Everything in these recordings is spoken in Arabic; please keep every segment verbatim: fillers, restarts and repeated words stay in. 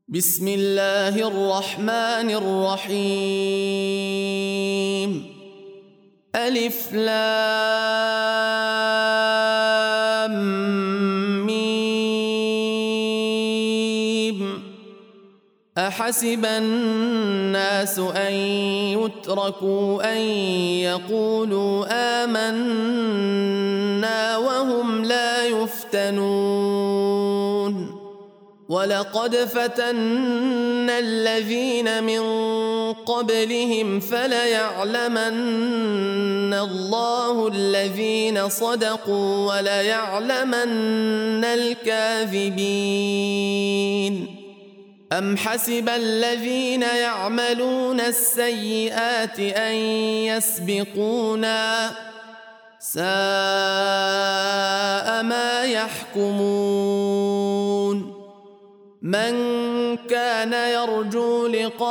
بسم الله الرحمن الرحيم. ألف لام ميم. أحسب الناس أن يتركوا أن يقولوا آمنا وهم لا يفتنون. ولقد فتنا الذين من قبلهم فليعلمن الله الذين صدقوا وليعلمن الكاذبين. أم حسب الذين يعملون السيئات أن يسبقونا ساء ما يحكمون. من كان يرجو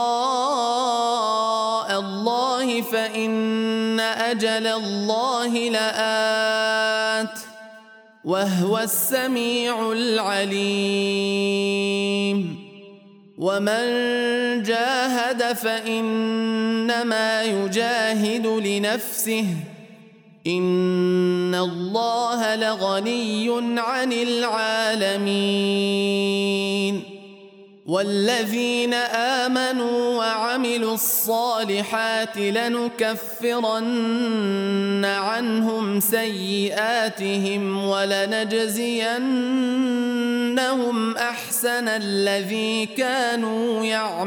لقاء الله فإن أجل الله لآت وهو السميع العليم. ومن جاهد فإنما يجاهد لنفسه إن الله لغني عن العالمين. والذين آمنوا وعملوا الصالحات لنكفرن عنهم سيئاتهم ولنجزينهم أحسن الذي كانوا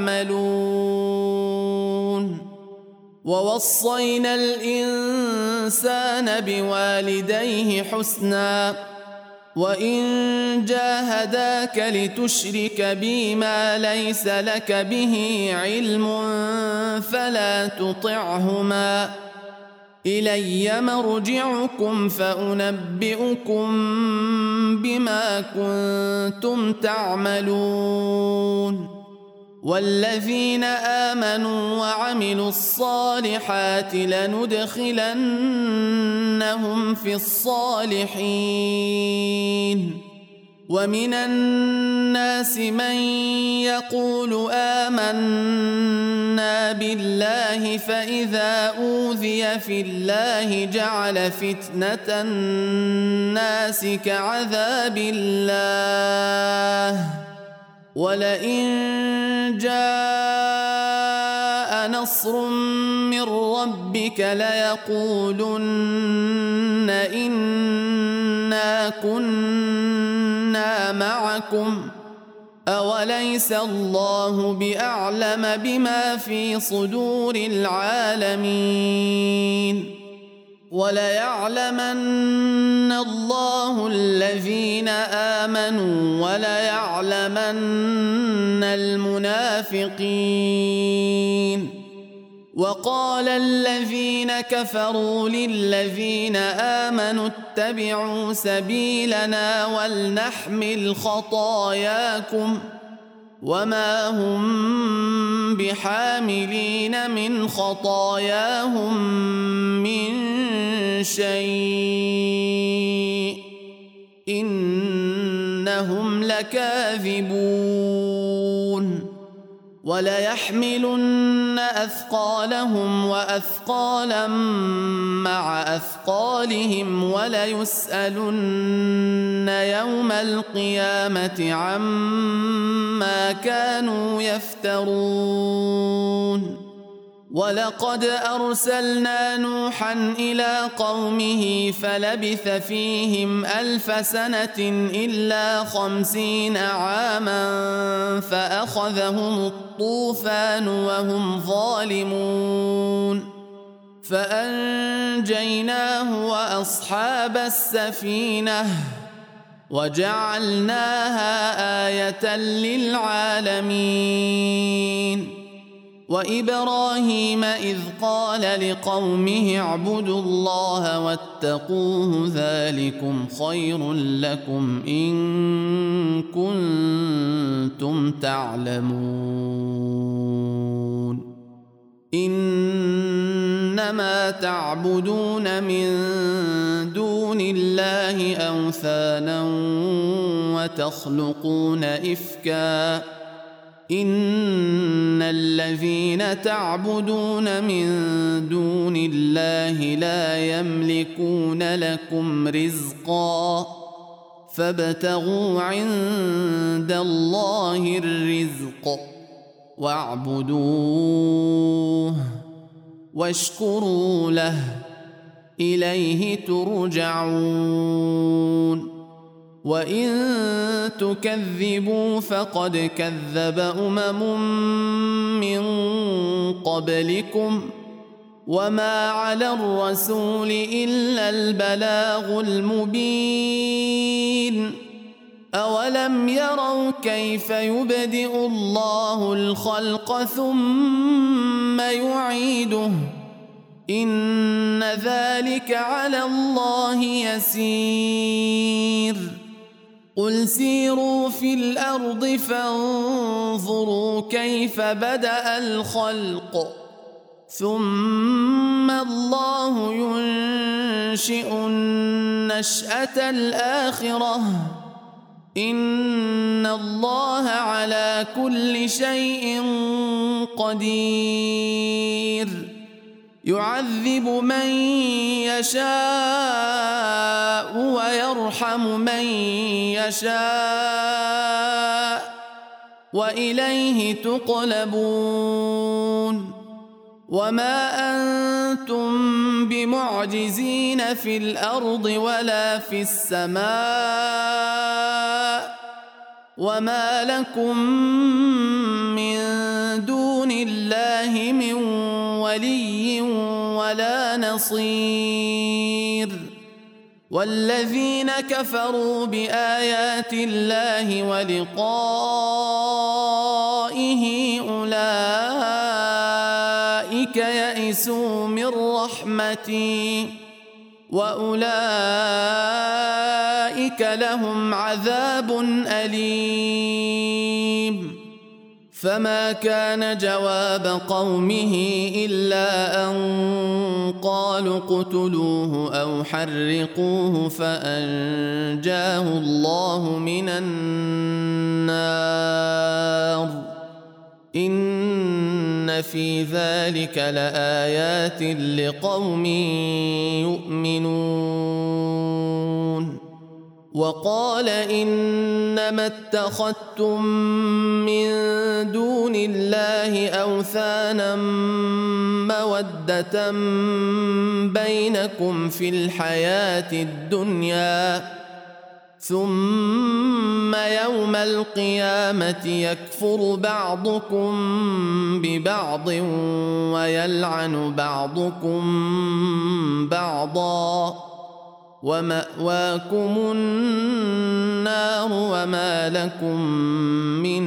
يعملون. ووصينا الإنسان بوالديه حسنا وإن جاهداك لتشرك بي ما ليس لك به علم فلا تطعهما إلي مرجعكم فأنبئكم بما كنتم تعملون. والذين آمنوا وعملوا الصالحات لندخلنهم في الصالحين. ومن الناس من يقول آمنا بالله فإذا أوذي في الله جعل فتنة الناس كعذاب الله ولئن جاء نصر من ربك ليقولن إنا كنا معكم أوليس الله بأعلم بما في صدور العالمين. وليعلمن الله الذين آمنوا وليعلمن المنافقين. وقال الذين كفروا للذين آمنوا اتبعوا سبيلنا ولنحمل خطاياكم وما هم بحاملين من خطاياهم من شيء إنهم لكاذبون. وليحملن أثقالهم وأثقالا مع أثقالهم وليسألن يوم القيامة عما كانوا يفترون. ولقد أرسلنا نوحا إلى قومه فلبث فيهم ألف سنة إلا خمسين عاما فأخذهم الطوفان وهم ظالمون فأنجيناه وأصحاب السفينة وجعلناها آية للعالمين. وإبراهيم إذ قال لقومه اعبدوا الله واتقوه ذلكم خير لكم إن كنتم تعلمون. إنما تعبدون من دون الله أوثانا وتخلقون إفكا إن الذين تعبدون من دون الله لا يملكون لكم رزقا فابتغوا عند الله الرزق واعبدوه واشكروا له إليه ترجعون وإن تكذبوا فقد كذب أمم من قبلكم وما على الرسول إلا البلاغ المبين أولم يروا كيف يبدئ الله الخلق ثم يعيده إن ذلك على الله يسير قل سيروا في الأرض فانظروا كيف بدأ الخلق ثم الله ينشئ النشأة الآخرة إن الله على كل شيء قدير يعذب من يشاء ويرحم من يشاء وإليه تقلبون وما أنتم بمعجزين في الأرض ولا في السماء وما لكم من دون الله من ولي ولا نصير والذين كفروا بآيات الله ولقائه أولئك يئسوا من رحمتي وأولئك لهم عذاب أليم فما كان جواب قومه إلا أن قالوا اقتلوه أو حرقوه فأنجاه الله من النار إن في ذلك لآيات لقوم يؤمنون وقال إنما اتخذتم من دون الله أوثانا مودة بينكم في الحياة الدنيا ثم يوم القيامة يكفر بعضكم ببعض ويلعن بعضكم بعضا ومأواكم النار وما لكم من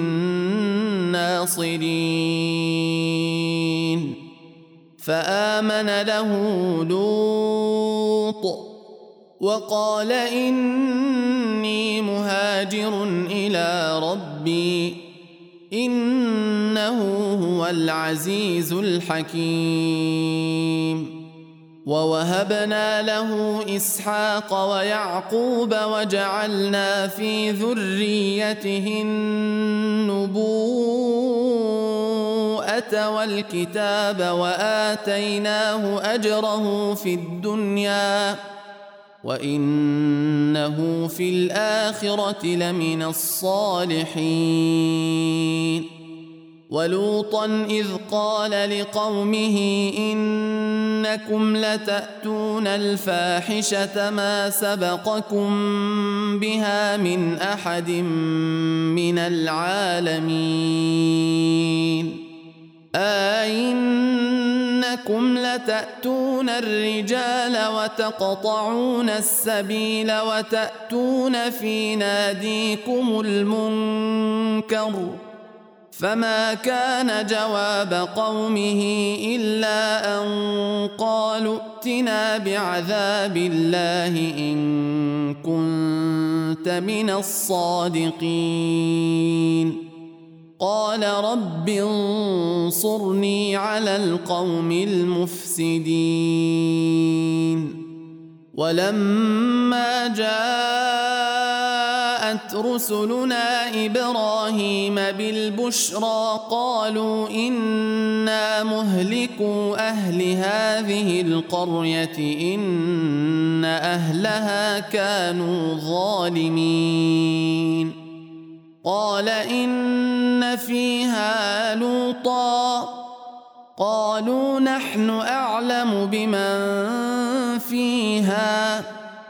ناصرين فآمن له لوط وقال إني مهاجر إلى ربي إنه هو العزيز الحكيم ووهبنا له إسحاق ويعقوب وجعلنا في ذريته النبوءة والكتاب وآتيناه أجره في الدنيا وإنه في الآخرة لمن الصالحين ولوطا إذ قال لقومه إنكم لتأتون الفاحشة ما سبقكم بها من أحد من العالمين أئنكم لتأتون الرجال وتقطعون السبيل وتأتون في ناديكم المنكر فما كان جواب قومه إلا أن قالوا ائتنا بعذاب الله إن كنت من الصادقين قال رب انصرني على القوم المفسدين ولما جاءت جاءت رسلنا إبراهيم بالبشرى قالوا إنا مهلكوا أهل هذه القرية إن أهلها كانوا ظالمين قال إن فيها لوطا قالوا نحن أعلم بمن فيها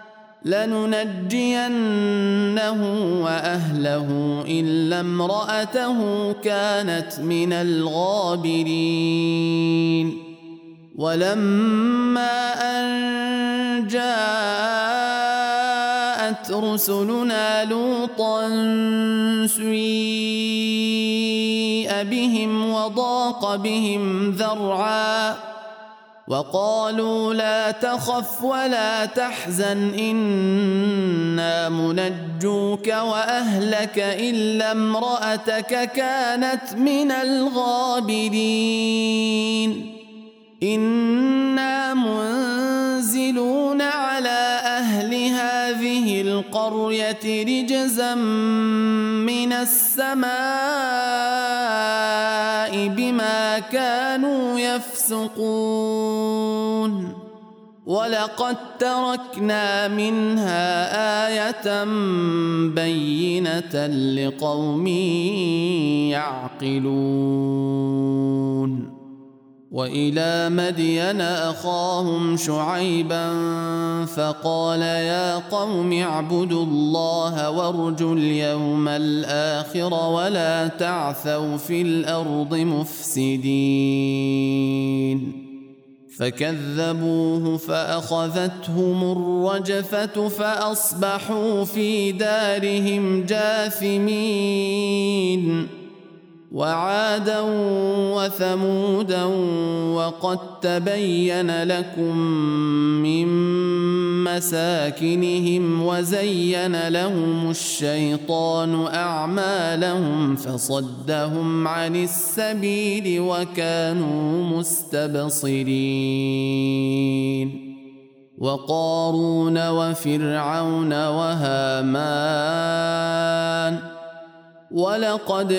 لننجينه وأهله إلا امرأته كانت من الغابرين ولما أن جاءت رسلنا لوطا سيء بهم وضاق بهم ذرعا وقالوا لا تخف ولا تحزن إنا منجوك وأهلك إلا امرأتك كانت من الغابرين إنا منزلون على أهل هذه القرية رجزا من السماء بما كانوا يفسقون ولقد تركنا منها آية بينة لقوم يعقلون وإلى مدين أخاهم شعيبا فقال يا قوم اعبدوا الله وارجوا اليوم الآخر ولا تعثوا في الأرض مفسدين فكذبوه فأخذتهم الرجفة فأصبحوا في دارهم جاثمين وعادا وثمودا وقد تبين لكم من مساكنهم وزين لهم الشيطان أعمالهم فصدهم عن السبيل وكانوا مستبصرين وقارون وفرعون وهامان ولقد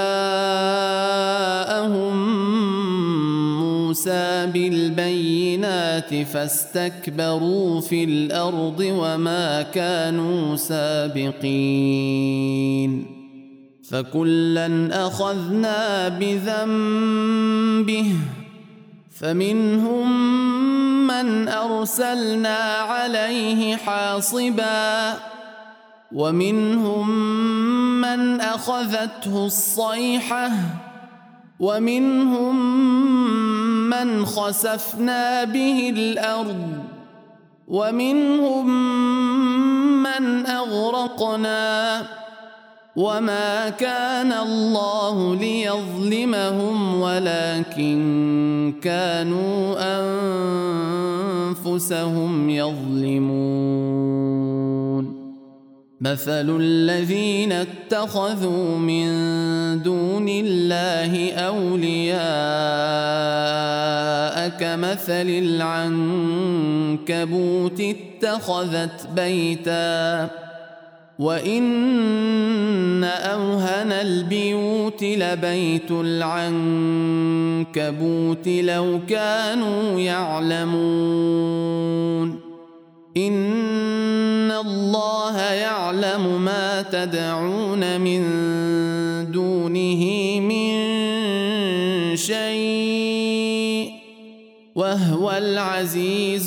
جاءهم موسى بالبينات فاستكبروا في الأرض وما كانوا سابقين فكلا أخذنا بذنبه فمنهم من أرسلنا عليه حاصبا ومنهم من أخذته الصيحة ومنهم من خسفنا به الأرض ومنهم من أغرقنا وما كان الله ليظلمهم ولكن كانوا أنفسهم يظلمون مثل الذين اتخذوا من دون الله أولياء كمثل العنكبوت اتخذت بيتا وإن أوهن البيوت لبيت العنكبوت لو كانوا يعلمون إن الله يعلم ما تدعون من دونه من شيء وهو العزيز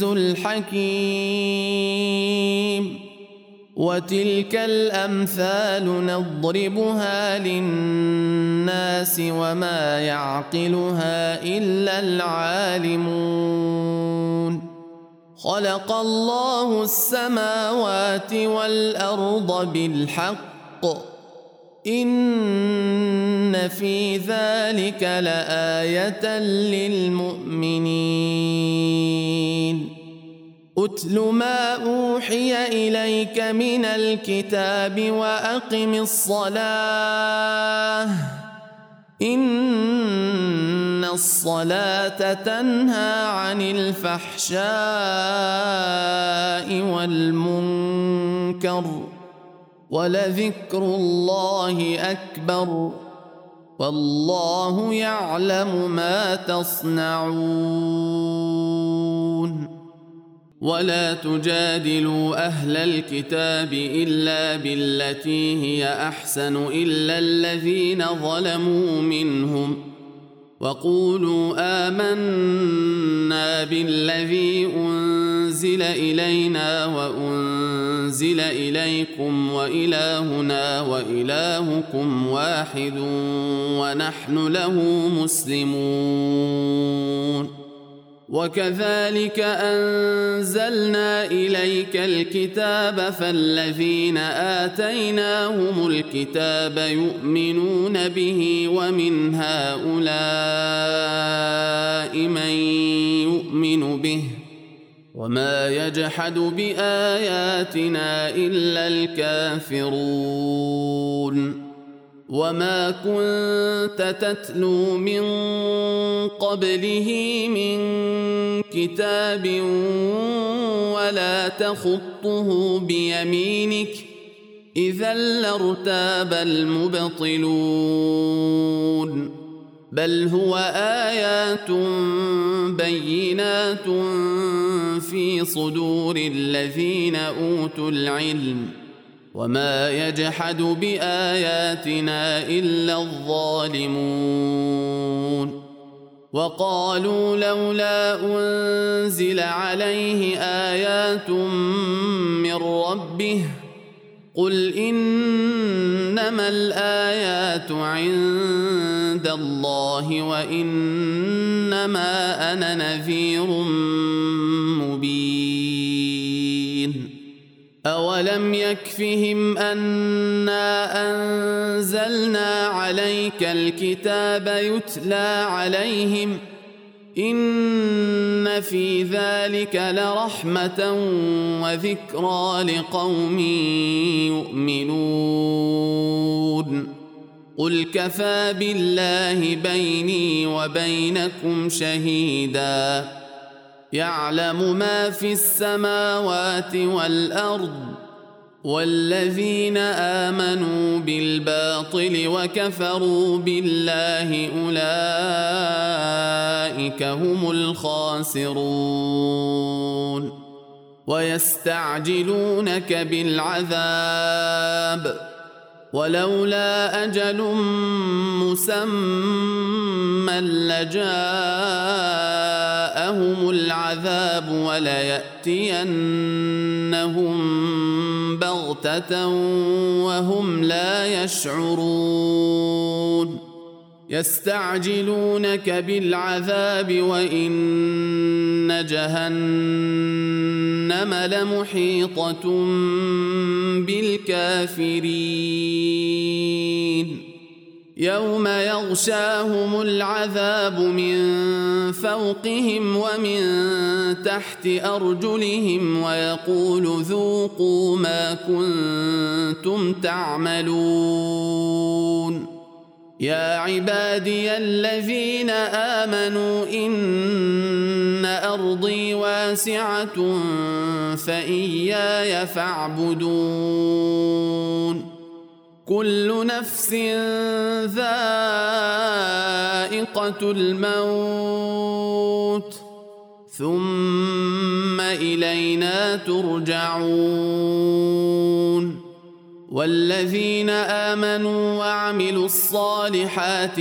الحكيم وتلك الأمثال نضربها للناس وما يعقلها إلا العالمون خلق الله السماوات والأرض بالحق إن في ذلك لآية للمؤمنين أتل ما أوحي إليك من الكتاب وأقم الصلاة إن الصلاة تنهى عن الفحشاء والمنكر ولذكر الله أكبر والله يعلم ما تصنعون. ولا تجادلوا أهل الكتاب إلا بالتي هي أحسن إلا الذين ظلموا منهم، وقولوا آمنا بالذي أنزل إلينا وأنزل إليكم وإلهنا وإلهكم واحد ونحن له مسلمون. وكذلك أنزلنا إليك الكتاب فالذين آتيناهم الكتاب يؤمنون به ومن هؤلاء من يؤمن به وما يجحد بآياتنا إلا الكافرون. وما كنت تتلو من قبله من كتاب ولا تخطه بيمينك إذا لارتاب المبطلون. بل هو آيات بينات في صدور الذين أوتوا العلم وما يجحد بآياتنا إلا الظالمون. وقالوا لولا أنزل عليه آيات من ربه قل إنما الآيات عند الله وإنما أنا نذير مبين. أولم يكفهم أنا أنزلنا عليك الكتاب يتلى عليهم إن في ذلك لرحمة وذكرى لقوم يؤمنون. قل كفى بالله بيني وبينكم شهيدا يعلم ما في السماوات والأرض والذين آمنوا بالباطل وكفروا بالله أولئك هم الخاسرون. ويستعجلونك بالعذاب ولولا أجل مسمى لجاءهم العذاب وليأتينهم بغتة وهم لا يشعرون. يستعجلونك بالعذاب وإن جهنم لمحيطة بالكافرين. يوم يغشاهم العذاب من فوقهم ومن تحت أرجلهم ويقول ذوقوا ما كنتم تعملون. يا عبادي الذين آمنوا إن أرضي واسعة فإياي فاعبدون. كل نفس ذائقة الموت ثم إلينا ترجعون. والذين آمنوا وعملوا الصالحات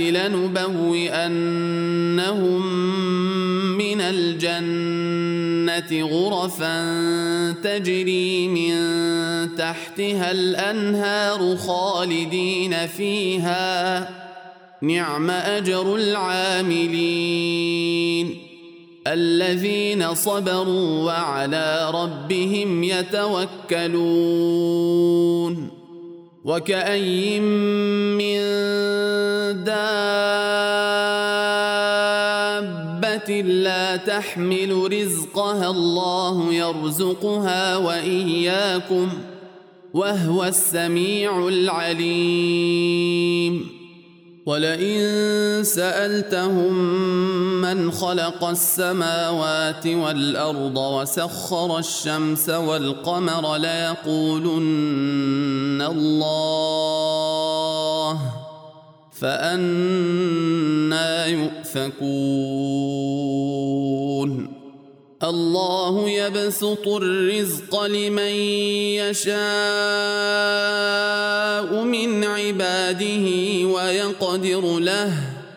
لنبوئنهم من الجنة غرفا تجري من تحتها الأنهار خالدين فيها نعم أجر العاملين الذين صبروا وعلى ربهم يتوكلون. وكأي من دابة لا تحمل رزقها الله يرزقها وإياكم وهو السميع العليم. ولئن سألتهم من خلق السماوات والأرض وسخر الشمس والقمر ليقولن الله فأنى يؤفكون الله يبسط الرزق لمن يشاء من عباده ويقدر له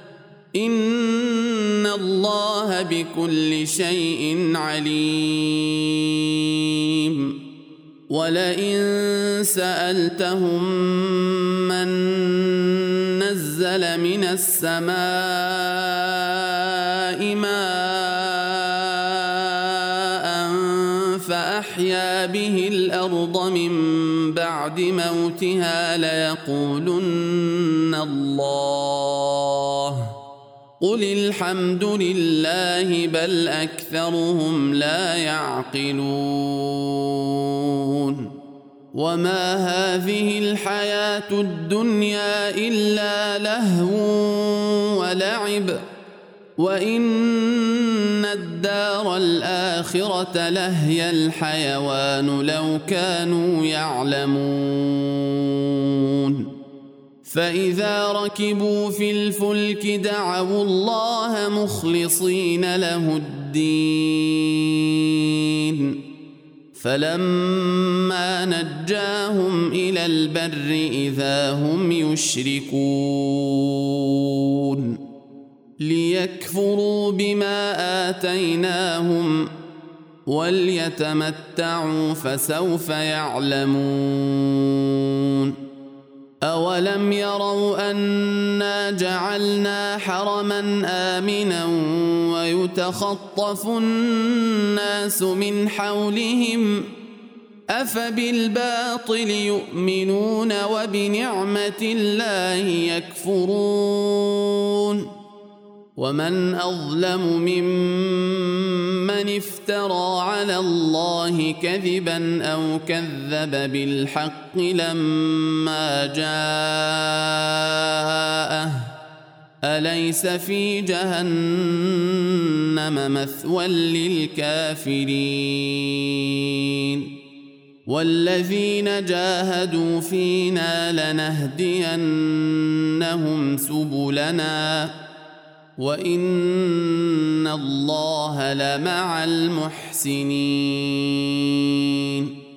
إن الله بكل شيء عليم ولئن سألتهم من نزل من السماء ماء فأحيا به الأرض من بعد موتها ليقولن الله قل الحمد لله بل أكثرهم لا يعقلون وما هذه الحياة الدنيا إلا لهو ولعب وإن الدار الآخرة لهي الحيوان لو كانوا يعلمون فإذا ركبوا في الفلك دعوا الله مخلصين له الدين فلما نجاهم إلى البر إذا هم يشركون ليكفروا بما آتيناهم وليتمتعوا فسوف يعلمون أولم يروا أنا جعلنا حرما آمنا ويتخطف الناس من حولهم أفبالباطل يؤمنون وبنعمة الله يكفرون ومن أظلم ممن افترى على الله كذبا أو كذب بالحق لما جاءه أليس في جهنم مثوى للكافرين والذين جاهدوا فينا لنهدينهم سبلنا وإن الله لمع المحسنين